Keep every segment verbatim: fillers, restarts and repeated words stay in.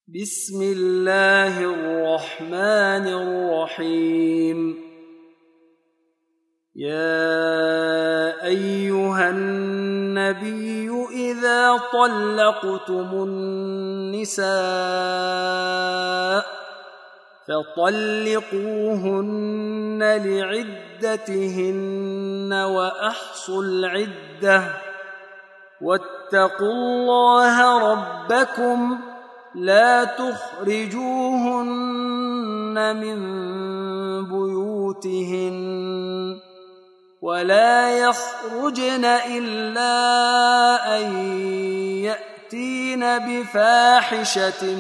بسم الله الرحمن الرحيم. يا أيها النبي إذا طلقتم النساء فطلقوهن لعدتهن وأحصوا العدة واتقوا الله ربكم لا تخرجوهن من بيوتهن ولا يخرجن إلا أن يأتين بفاحشة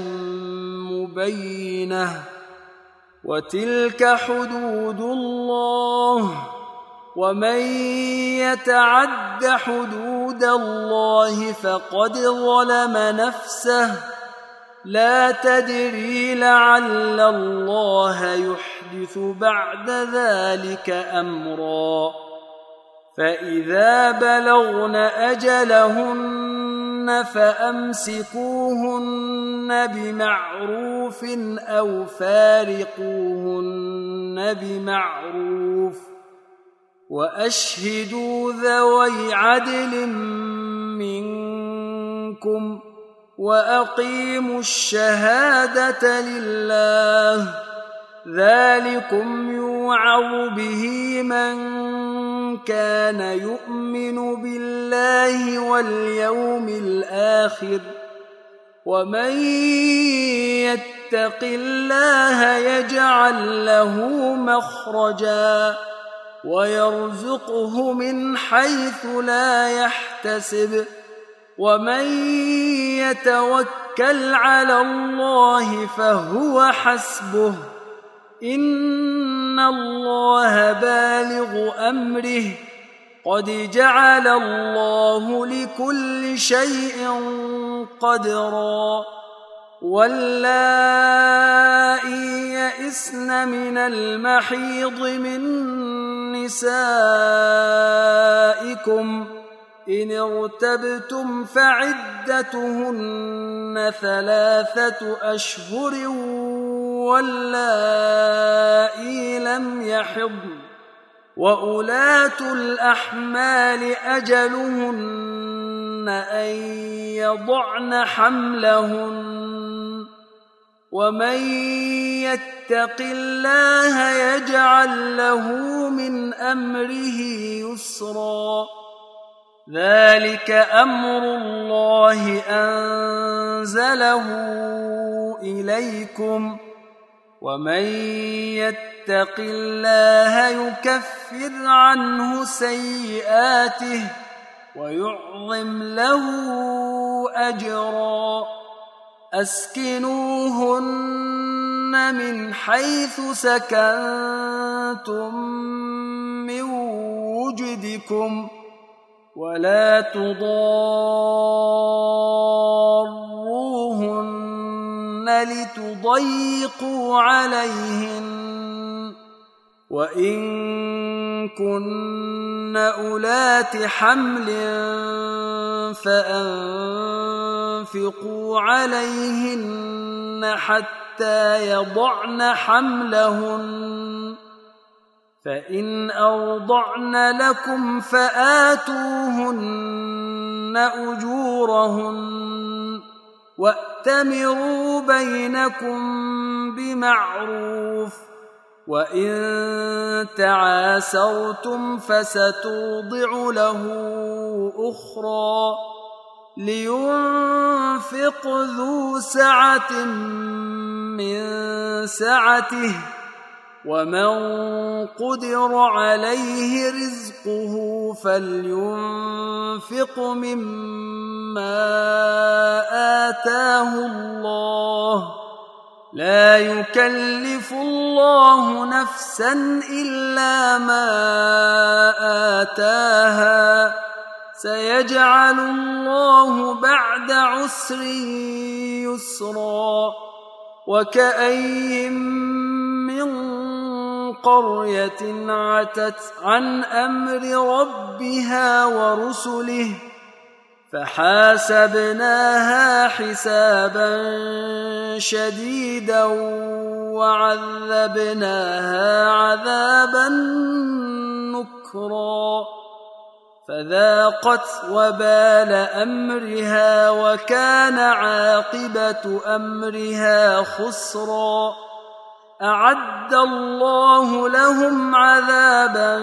مبينة وتلك حدود الله ومن يتعد حدود الله فقد ظلم نفسه لا تدري لعل الله يحدث بعد ذلك أمرا. فإذا بلغن أجلهن فأمسكوهن بمعروف أو فارقوهن بمعروف وأشهدوا ذوي عدل منكم وأقيموا الشهادة لله ذلكم يوعظ به من كان يؤمن بالله واليوم الآخر ومن يتق الله يجعل له مخرجا ويرزقه من حيث لا يحتسب ومن يتوكل على الله فهو حسبه إن الله بالغ أمره قد جعل الله لكل شيء قدرا. واللائي يئسن من المحيض من نسائكم إن ارتبتم فعدتهن ثلاثة أشهر واللائي لم يحضن وأولات الأحمال أجلهن أن يضعن حملهن ومن يتق الله يجعل له من أمره يسرا. ذلك أمر الله أنزله إليكم ومن يتق الله يكفر عنه سيئاته ويعظم له أجرا. أسكنوهن من حيث سكنتم من وجدكم ولا تضاروهن لتضيقوا عليهن وإن كن أولات حمل فأنفقوا عليهن حتى يضعن حملهن فإن أرضعن لكم فآتوهن أجورهن وأتمروا بينكم بمعروف وإن تعاسرتم فستوضع له أخرى لينفق ذو سعة من سعته ومن قدر عليه رزقه فلينفق مما آتاه الله لا يكلف الله نفسا إلا ما آتاها سيجعل الله بعد عسر يسرا. وكأين من قرية عتت عن أمر ربها ورسله فحاسبناها حسابا شديدا وعذبناها عذابا نكرا فذاقت وبال أمرها وكان عاقبة أمرها خسرا أعد الله لهم عذابا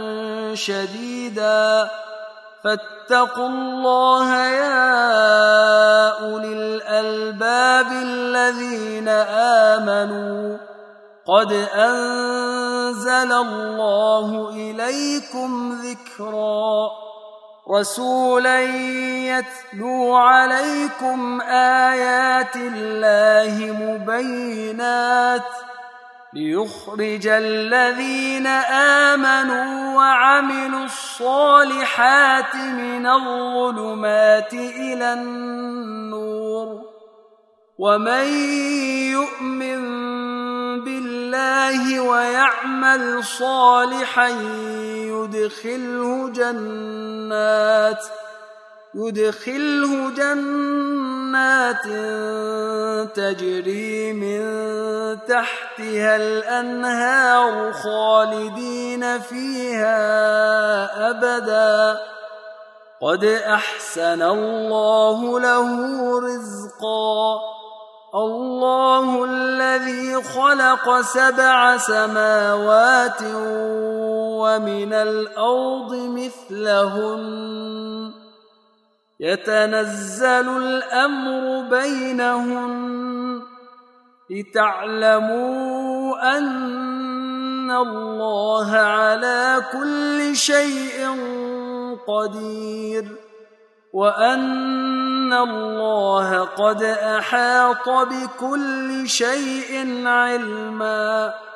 شديدا فاتقوا الله يا أولي الألباب الذين آمنوا قد أنزل الله إليكم ذكرا رسولا يتلو عليكم آيات الله مبينات ليخرج الذين آمنوا وعملوا الصالحات من الظلمات إلى النور ومن يؤمن بالله ويعمل صالحا يدخله جنات يدخله جنات تجري من تحتها الأنهار خالدين فيها أبدا قد أحسن الله له رزقا الله الذي خلق سبع سماوات ومن الأرض مثلهن يتنزل الأمر بينهن لتعلموا أن الله على كل شيء قدير وأن الله قد أحاط بكل شيء علما